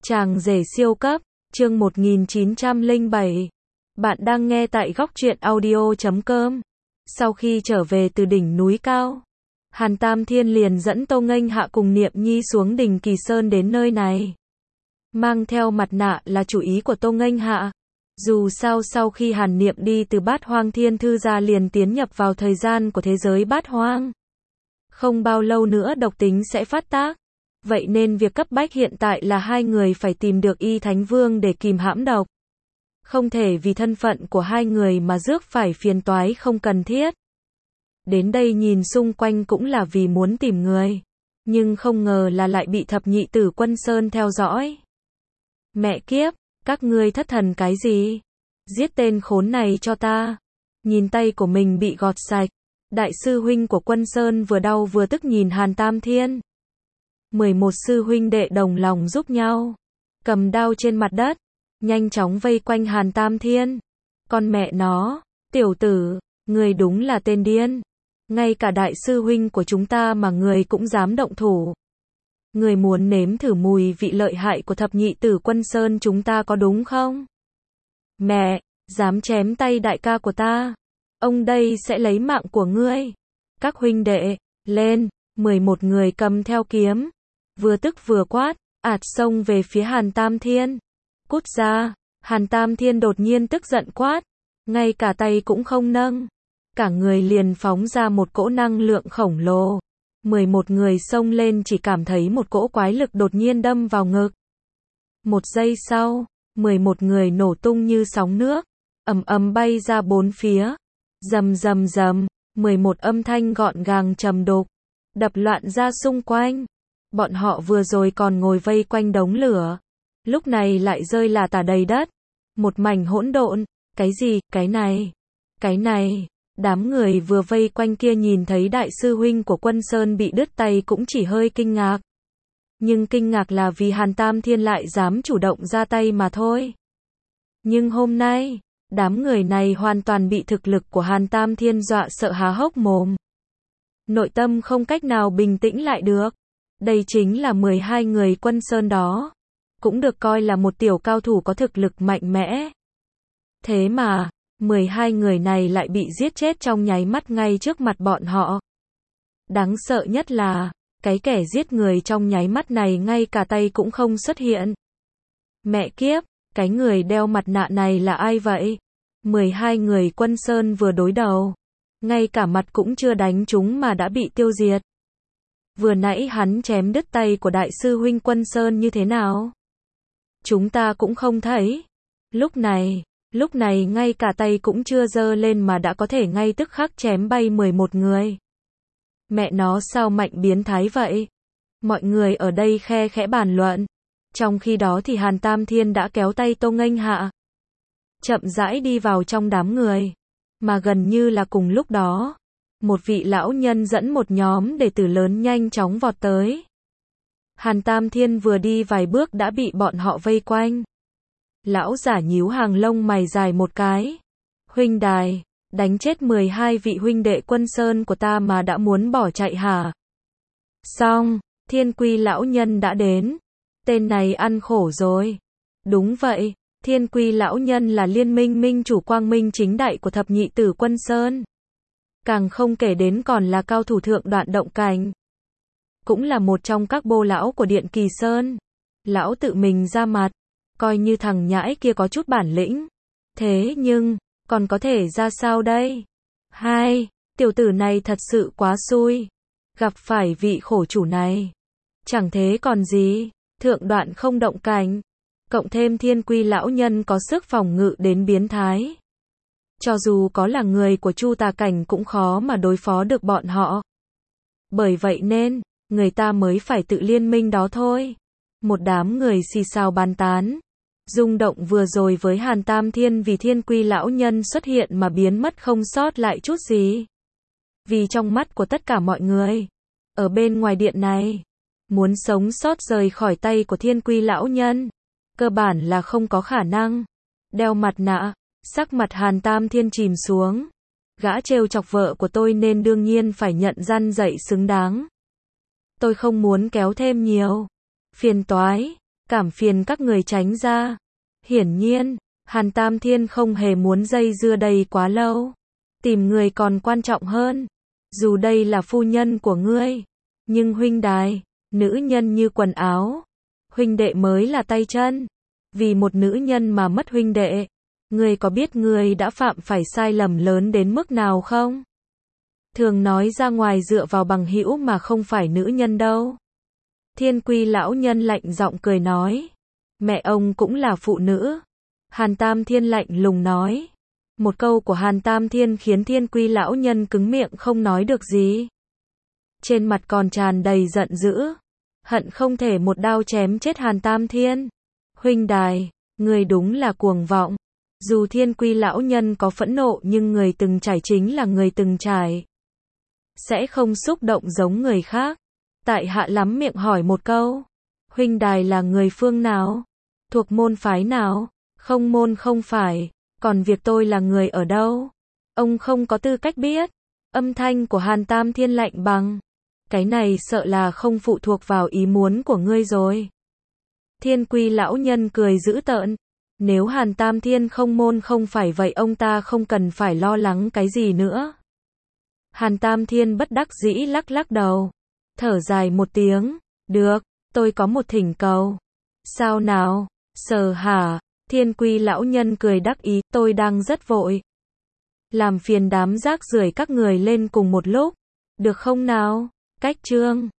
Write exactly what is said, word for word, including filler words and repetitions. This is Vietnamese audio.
Chàng rể siêu cấp, chương một nghìn chín trăm lẻ bảy. Bạn đang nghe tại góc truyện audio chấm com. Sau khi trở về từ đỉnh núi cao, Hàn Tam Thiên liền dẫn Tô Nghênh Hạ cùng Niệm Nhi xuống đỉnh Kỳ Sơn đến nơi này. Mang theo mặt nạ là chủ ý của Tô Nghênh Hạ. Dù sao sau khi Hàn Niệm đi từ Bát Hoang Thiên Thư ra liền tiến nhập vào thời gian của thế giới Bát Hoang. Không bao lâu nữa độc tính sẽ phát tác. Vậy nên việc cấp bách hiện tại là hai người phải tìm được Y Thánh Vương để kìm hãm độc. Không thể vì thân phận của hai người mà rước phải phiền toái không cần thiết. Đến đây nhìn xung quanh cũng là vì muốn tìm người. Nhưng không ngờ là lại bị thập nhị tử Quân Sơn theo dõi. Mẹ kiếp, các ngươi thất thần cái gì? Giết tên khốn này cho ta. Nhìn tay của mình bị gọt sạch. Đại sư huynh của Quân Sơn vừa đau vừa tức nhìn Hàn Tam Thiên. mười một sư huynh đệ đồng lòng giúp nhau. Cầm đao trên mặt đất. Nhanh chóng vây quanh Hàn Tam Thiên. Con mẹ nó, tiểu tử, người đúng là tên điên. Ngay cả đại sư huynh của chúng ta mà người cũng dám động thủ. Người muốn nếm thử mùi vị lợi hại của thập nhị tử Quân Sơn chúng ta có đúng không? Mẹ, dám chém tay đại ca của ta. Ông đây sẽ lấy mạng của ngươi. Các huynh đệ, lên, mười một người cầm theo kiếm. Vừa tức vừa quát, ạt xông về phía Hàn Tam Thiên. Cút ra, Hàn Tam Thiên đột nhiên tức giận quát. Ngay cả tay cũng không nâng. Cả người liền phóng ra một cỗ năng lượng khổng lồ. mười một người xông lên chỉ cảm thấy một cỗ quái lực đột nhiên đâm vào ngực. Một giây sau, mười một người nổ tung như sóng nước. Ầm ầm bay ra bốn phía. Rầm rầm rầm, mười một âm thanh gọn gàng trầm đục. Đập loạn ra xung quanh. Bọn họ vừa rồi còn ngồi vây quanh đống lửa. Lúc này lại rơi là tả đầy đất. Một mảnh hỗn độn. Cái gì, cái này, cái này. Đám người vừa vây quanh kia nhìn thấy đại sư huynh của Quân Sơn bị đứt tay cũng chỉ hơi kinh ngạc. Nhưng kinh ngạc là vì Hàn Tam Thiên lại dám chủ động ra tay mà thôi. Nhưng hôm nay, đám người này hoàn toàn bị thực lực của Hàn Tam Thiên dọa sợ há hốc mồm. Nội tâm không cách nào bình tĩnh lại được. Đây chính là mười hai người Quân Sơn đó. Cũng được coi là một tiểu cao thủ có thực lực mạnh mẽ. Thế mà, mười hai người này lại bị giết chết trong nháy mắt ngay trước mặt bọn họ. Đáng sợ nhất là, cái kẻ giết người trong nháy mắt này ngay cả tay cũng không xuất hiện. Mẹ kiếp, cái người đeo mặt nạ này là ai vậy? mười hai người Quân Sơn vừa đối đầu. Ngay cả mặt cũng chưa đánh chúng mà đã bị tiêu diệt. Vừa nãy hắn chém đứt tay của đại sư huynh Quân Sơn như thế nào? Chúng ta cũng không thấy. Lúc này, lúc này ngay cả tay cũng chưa giơ lên mà đã có thể ngay tức khắc chém bay mười một người. Mẹ nó sao mạnh biến thái vậy? Mọi người ở đây khe khẽ bàn luận. Trong khi đó thì Hàn Tam Thiên đã kéo tay Tô Nghênh Hạ. Chậm rãi đi vào trong đám người. Mà gần như là cùng lúc đó. Một vị lão nhân dẫn một nhóm đệ tử lớn nhanh chóng vọt tới. Hàn Tam Thiên vừa đi vài bước đã bị bọn họ vây quanh. Lão giả nhíu hàng lông mày dài một cái. Huynh đài, đánh chết mười hai vị huynh đệ Quân Sơn của ta mà đã muốn bỏ chạy hả? Xong, Thiên Quy lão nhân đã đến. Tên này ăn khổ rồi. Đúng vậy, Thiên Quy lão nhân là liên minh minh chủ quang minh chính đại của thập nhị tử Quân Sơn. Càng không kể đến còn là cao thủ thượng đoạn động cảnh. Cũng là một trong các bô lão của Điện Kỳ Sơn. Lão tự mình ra mặt. Coi như thằng nhãi kia có chút bản lĩnh. Thế nhưng, còn có thể ra sao đây? Hai, tiểu tử này thật sự quá xui. Gặp phải vị khổ chủ này. Chẳng thế còn gì, thượng đoạn không động cảnh. Cộng thêm Thiên Quy lão nhân có sức phòng ngự đến biến thái. Cho dù có là người của Chu Tà Cảnh cũng khó mà đối phó được bọn họ. Bởi vậy nên, người ta mới phải tự liên minh đó thôi. Một đám người xì xào bàn tán. Rung động vừa rồi với Hàn Tam Thiên vì Thiên Quy lão nhân xuất hiện mà biến mất không sót lại chút gì. Vì trong mắt của tất cả mọi người, ở bên ngoài điện này, muốn sống sót rời khỏi tay của Thiên Quy lão nhân, cơ bản là không có khả năng. Đeo mặt nạ, sắc mặt Hàn Tam Thiên chìm xuống. Gã trêu chọc vợ của tôi nên đương nhiên phải nhận răn dạy xứng đáng. Tôi không muốn kéo thêm nhiều phiền toái. Cảm phiền các người tránh ra. Hiển nhiên, Hàn Tam Thiên không hề muốn dây dưa đây quá lâu. Tìm người còn quan trọng hơn. Dù đây là phu nhân của ngươi, nhưng huynh đài, nữ nhân như quần áo, huynh đệ mới là tay chân. Vì một nữ nhân mà mất huynh đệ, ngươi có biết ngươi đã phạm phải sai lầm lớn đến mức nào không? Thường nói ra ngoài dựa vào bằng hữu mà không phải nữ nhân đâu. Thiên Quy lão nhân lạnh giọng cười nói. Mẹ ông cũng là phụ nữ. Hàn Tam Thiên lạnh lùng nói. Một câu của Hàn Tam Thiên khiến Thiên Quy lão nhân cứng miệng không nói được gì. Trên mặt còn tràn đầy giận dữ. Hận không thể một đao chém chết Hàn Tam Thiên. Huynh đài, người đúng là cuồng vọng. Dù Thiên Quy lão nhân có phẫn nộ nhưng người từng trải chính là người từng trải. Sẽ không xúc động giống người khác. Tại hạ lắm miệng hỏi một câu. Huynh đài là người phương nào? Thuộc môn phái nào? Không môn không phải. Còn việc tôi là người ở đâu? Ông không có tư cách biết. Âm thanh của Hàn Tam Thiên lạnh bằng. Cái này sợ là không phụ thuộc vào ý muốn của ngươi rồi. Thiên Quy lão nhân cười dữ tợn. Nếu Hàn Tam Thiên không môn không phải vậy ông ta không cần phải lo lắng cái gì nữa. Hàn Tam Thiên bất đắc dĩ lắc lắc đầu. Thở dài một tiếng. Được, tôi có một thỉnh cầu. Sao nào? Sờ hả? Thiên Quy lão nhân cười đắc ý. Tôi đang rất vội. Làm phiền đám rác rưởi các người lên cùng một lúc. Được không nào? Cách chương